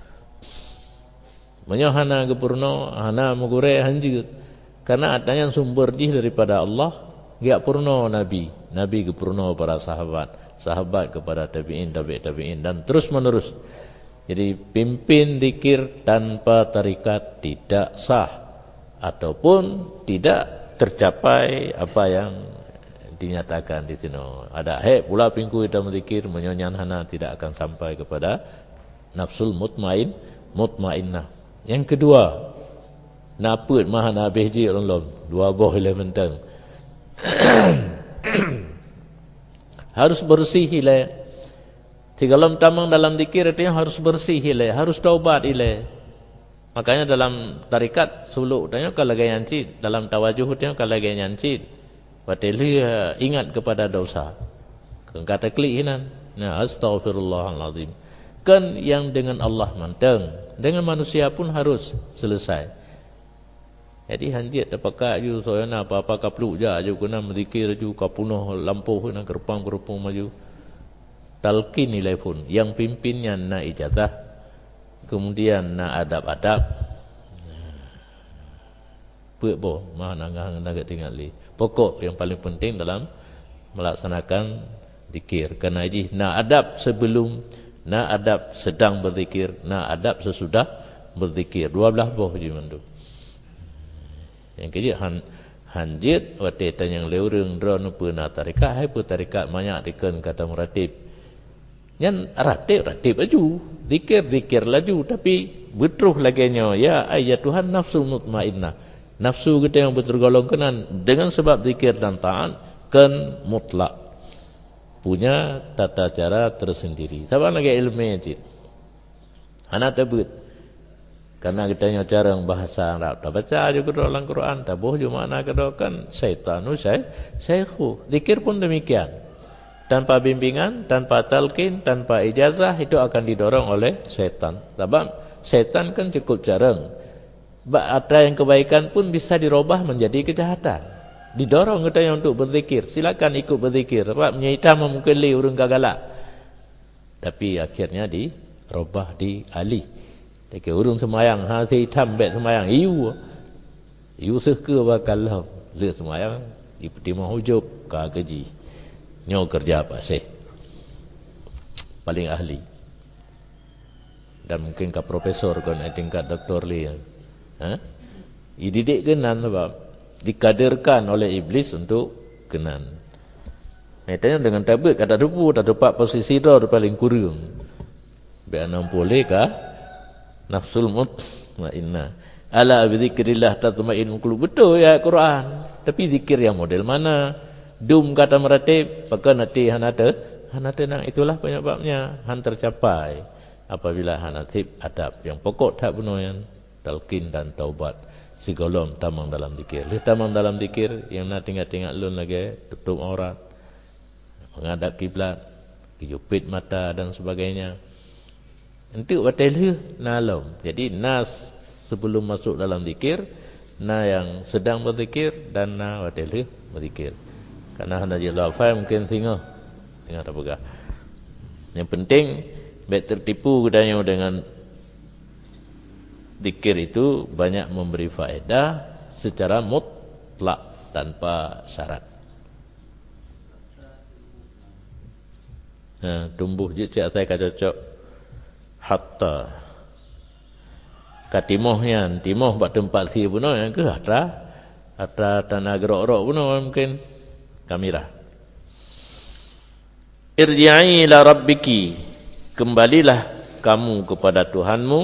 Menyohana gepurno, hana mugure hanjut. Karena adanya sumber jih daripada Allah, giak purno Nabi gepurno para sahabat kepada tabi'in dan terus menerus. Jadi pimpin zikir tanpa tarikat tidak sah ataupun tidak tercapai apa yang dinyatakan di sini. Ada pula pingku dalam zikir menyonyan hana tidak akan sampai kepada nafsul mutmainnah. Yang kedua, naput mahan habis je orang dua boh le mentang. Harus bersih ile. Tigalam tamang dalam zikir artinya harus bersih ile, harus taubat ile. Makanya dalam tarikat suluk tanya kalau gaya nyancit, dalam tawajuh tanya kalau gaya nyancit. Wateli ingat kepada dosa. Kata klik hinan. Nah, astaghfirullahalazim. Kan yang dengan Allah manteng, dengan manusia pun harus selesai. Jadi hanjit terpakat ju soalnya apa-apa kapluk je kena berzikir ju kapunuh lampuh kena kerpang maju. Talqin nilai pun yang pimpinnya na ijazah, kemudian na adab-adab. Puak mah nangah tinggal li. Pokok yang paling penting dalam melaksanakan zikir. Karena ini na adab sebelum, na adab sedang berzikir, na adab sesudah berzikir. 12 boh je mandu. Yang kejut hanjit wateta yang leurung drone puna tarikat hai pu tarikat banyak diken kata meratib. Yang ratib aju, zikir laju tapi betruh laganya ya ayyatuhan nafsul mutmainnah. Nafsu kita yang bertergolong kenan dengan sebab zikir dan taat kan mutlak punya tata cara tersendiri. Sabar lagi ilmu cik. Anak tebut. Karena kita nya cara bahasa Arab. Tak baca juga dalam Quran. Tak boh juga makna kedokan syaitanu syaikhu. Zikir pun demikian. Tanpa bimbingan, tanpa talqin, tanpa ijazah itu akan didorong oleh syaitan. Sebab syaitan kan cukup jarang. Ada yang kebaikan pun bisa dirubah menjadi kejahatan. Didorong kita yang untuk berzikir. Silakan ikut berzikir. Sebab menyaitan mungkin li urang galak. Tapi akhirnya dirubah dialih. Tapi urang semayang hati hitam bet semayang iu seke bakal le semayang di mau hujub ka gaji. Nyo kerja apa sih? Paling ahli. Dan mungkin ka profesor kan tingkat doktor li. Dididik kenan sebab dikaderkan oleh iblis untuk kenan. Metanya dengan tablet kata rupu tak dapat posisi dah paling kurang. Biar boleh kah nafsul mutmainnah. Ala bidzikrillah tatmainnul qulub. Betul ya Quran. Tapi zikir yang model mana? Dum kata meratib, maka nanti hanata nang itulah penyebabnya han tercapai apabila hanatib adab yang pokok tak benar yang talqin dan taubat sigolom tamang dalam zikir. Lih tamang dalam zikir yang nak tinggal lun lagi tutup aurat, menghadap kiblat, kijupit mata dan sebagainya. Untuk batal nalom. Jadi nas sebelum masuk dalam zikir, na yang sedang berzikir dan na batal berzikir. Karena hendak jelas faham mungkin tengah tak pegah. Yang penting baik tertipu kedanya dengan zikir itu banyak memberi faedah secara mutlak tanpa syarat. Tumbuh je cak saya cocok hatta katimohnya timoh bak tempat si puno yang ke atra tanah gerok-gerok puno mungkin kamera. Irji'i ila rabbiki, kembalilah kamu kepada Tuhanmu.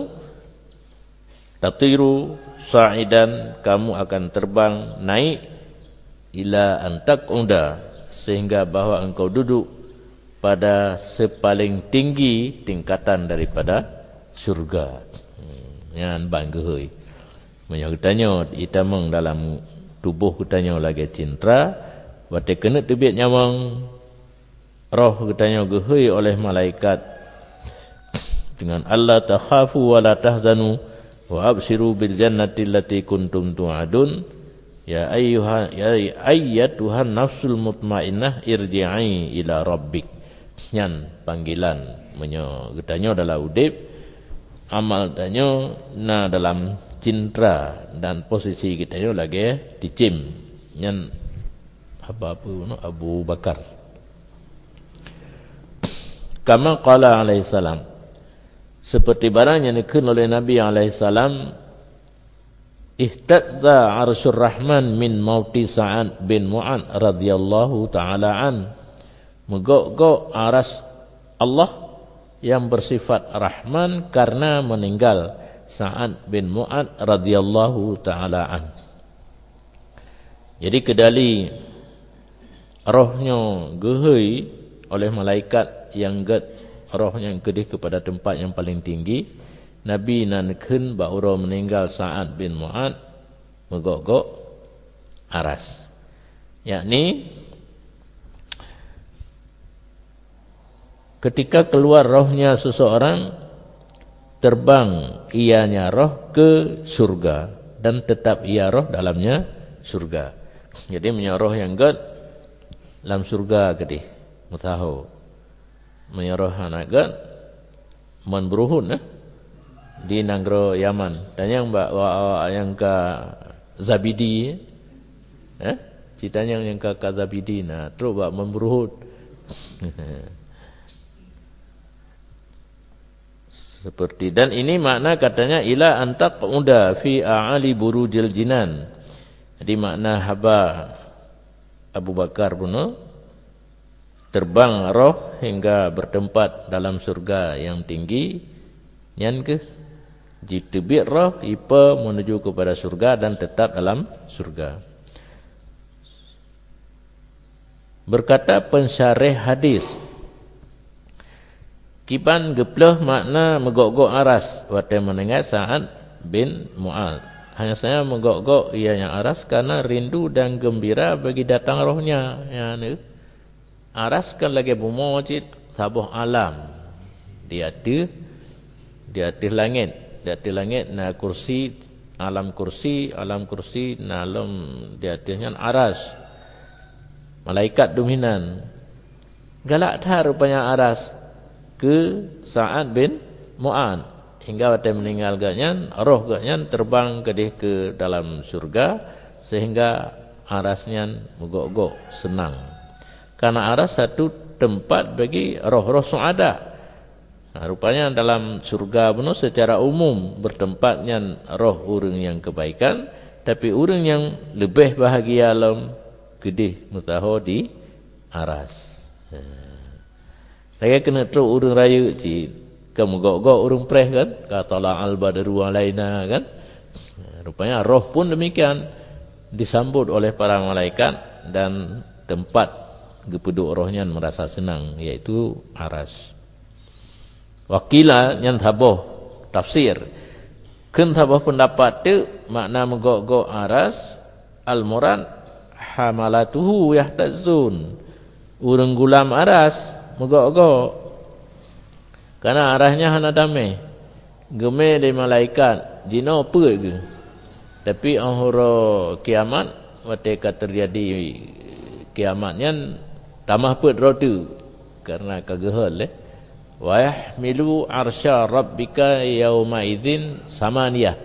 Tatiru sa'idan, kamu akan terbang naik. Ila antak unda, sehingga bahwa engkau duduk pada sepaling tinggi tingkatan daripada surga. Yang bangga. Menyo kitanya itamang dalam tubuh kitanya lagi cintra, wate kena tebiat nyawang roh kitanya gehui oleh malaikat dengan Allah takhafu wa la tahzanu wa absiru bil jannati allati kuntum tu'adun. Ya ayyatuhan nafsul mutmainnah irji'i ila rabbik. Nyan panggilan menyo getanya adalah udip, amal tanyo na dalam cintra dan posisi kitanya lagi dicim. Nyan Abu Bakar. Kama qala alaihi salam, seperti barang yang dikatakan oleh Nabi alaihi salam, ihtazza arsyur rahman min mauti Sa'ad bin Mu'adz radhiyallahu taala an. Megok-gok aras Allah yang bersifat rahman karena meninggal Sa'ad bin Mu'adz radhiyallahu taala an. Jadi kedali rohnya gehui oleh malaikat yang rohnya kedih kepada tempat yang paling tinggi. Nabi nanken bahawa meninggal Sa'ad bin Mu'adz megok-gok aras. Yakni ketika keluar rohnya seseorang, terbang ianya roh ke surga dan tetap ia roh dalamnya surga. Jadi menyoroh yang dalam surga kedih mutaho. Menyoroh anak man beruhun di Nanggro Yaman. Dan yang ke Zabidi, ceritanya yang ke Zabidi, nah terus bak memberuhut. Seperti, dan ini makna katanya ila antak uda fi a'ali burujil jinan. Jadi makna haba Abu Bakar pun terbang roh hingga bertempat dalam surga yang tinggi. Yang ke jitibit roh ipa menuju kepada surga dan tetap dalam surga. Berkata pensyarih hadis, kiban geploh makna megok-gok aras wate menengah Sa'ad bin Mu'adz. Hanya saya megok-gok ianya aras karena rindu dan gembira bagi datang rohnya. Yani aras kan lagi bumojit sabuh alam. Di atas langit. Di atas langit na kursi, alam kursi na alam di atasnya aras. Malaikat dominan. Galak dah rupanya aras ke Sa'ad bin Mu'adz hingga waktu meninggal gaknya roh gaknya terbang ke dalam surga sehingga arasnya megok-gok senang. Karena aras satu tempat bagi roh-roh suada. Nah, rupanya dalam surga pun secara umum bertempatnya roh orang yang kebaikan, tapi orang yang lebih bahagia alam gedih mutaho di aras. Saya kena terus orang raya ci, kamu gok-gok orang preh kan, kata la al-badru alaina kan. Rupanya roh pun demikian disambut oleh para malaikat dan tempat gepeduk rohnya merasa senang, yaitu aras. Wakila yang thaboh tafsir kan thaboh pendapat tu makna megok-gok aras al-murad hamalatuhu yahtazun, urang gulam aras megok-gok karena arasnya hana damai geme dari malaikat jino apa ke, tapi ahura kiamat ketika terjadi kiamatnya tamah put rotu karena kagehal wa yahmilu arsya rabbika yauma idzin samaniyah,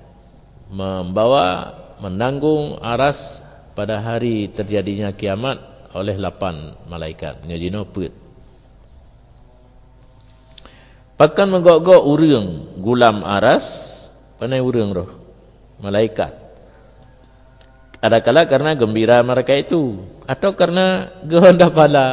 membawa menanggung aras pada hari terjadinya kiamat oleh 8 malaikat ngajino put. Pakan megok-gok urang gulam aras panai urang roh malaikat. Adakala karena gembira mereka itu atau karena gehendak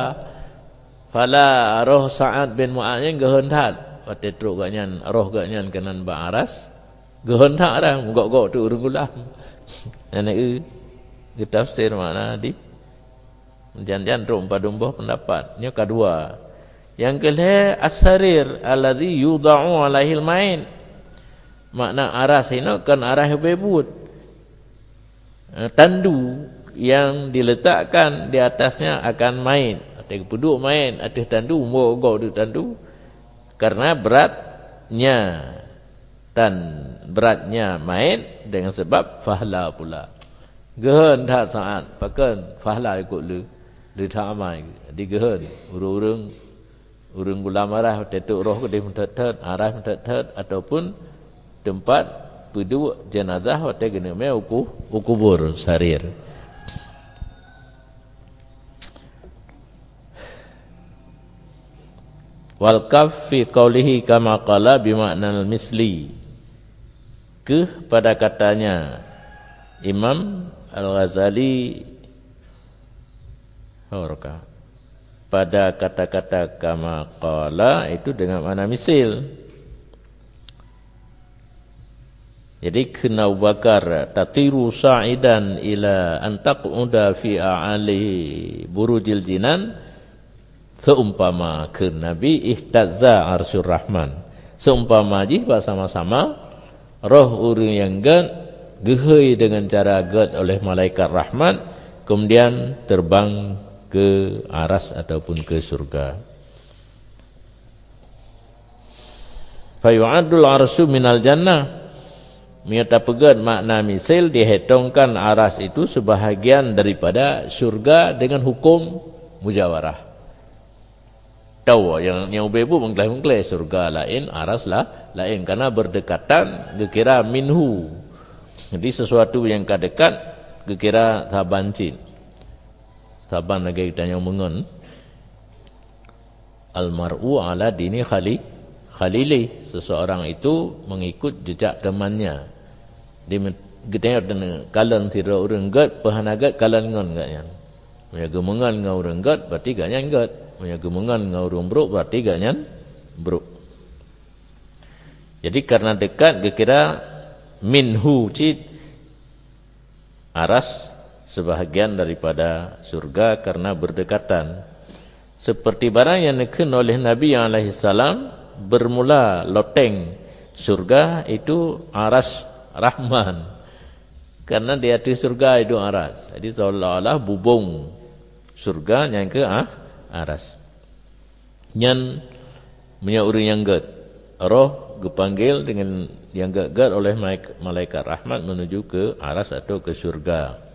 fala roh Sa'ad bin Mu'adz yang gehendak pate truk ganyan roh ganyan kenan ba aras gehendak dah gok-gok tu urang gulam. Nenek kita tafsir mana di janjian truk domba pendapat. Yang kedua, yang kelih as-sarir alladhi yudha'u alaihil main. Makna aras ini kan arah bebut. Tandu yang diletakkan di atasnya akan main. Ada duduk main, ada tandu, mogok di tandu. Karena beratnya dan beratnya main dengan sebab fahla pula. Gehen tak saat, pakan fahla ikut le tak amai. Di gehen, urung gula marah, tetuk roh ke dia mentet, arah mentet, ataupun tempat peduk jenazah waktu kena mai ukubur sarir. Wal kaf fi qawlihi kama qala bimakna al-misli. Pada katanya Imam Al-Ghazali pada kata-kata kama qala itu dengan makna misil. Jadi kena bakar tatiru sa'idan ila an taq'uda fi a'ali burujil jinan seumpama ke Nabi ihtazza arsyur rahman. Seumpama jihba sama-sama roh urang yang gehei dengan cara ged oleh malaikat rahmat kemudian terbang ke aras ataupun ke surga. Fa yu'addul arsyu minal jannah. Miata pegat makna misil dihitungkan aras itu sebahagian daripada surga dengan hukum mujawarah. Tahu yang bebu mengklaim surga lain, aras lah lain karena berdekatan dikira minhu. Jadi sesuatu yang dekat dikira sabancin. Saban lagi kita yang mengen almar'u ala dini khalili, seseorang itu mengikut jejak temannya. Di kita ada kalan tira urang gat pahanagat kalan ngon gatnya. Punya gemengan ngau urang gat berarti gatnya gat. Punya gemengan ngau urang bruk berarti gatnya bruk. Jadi karena dekat dikira minhu cid aras sebahagian daripada surga karena berdekatan. Seperti barang yang dikatakan oleh Nabi alaihi salam bermula loteng surga itu aras Rahman. Karena di atas surga itu aras. Jadi seolah-olah bubung surga yang ke aras. Yang menyauri yang gad. Roh dipanggil dengan yang gad oleh malaikat rahmat menuju ke aras atau ke surga.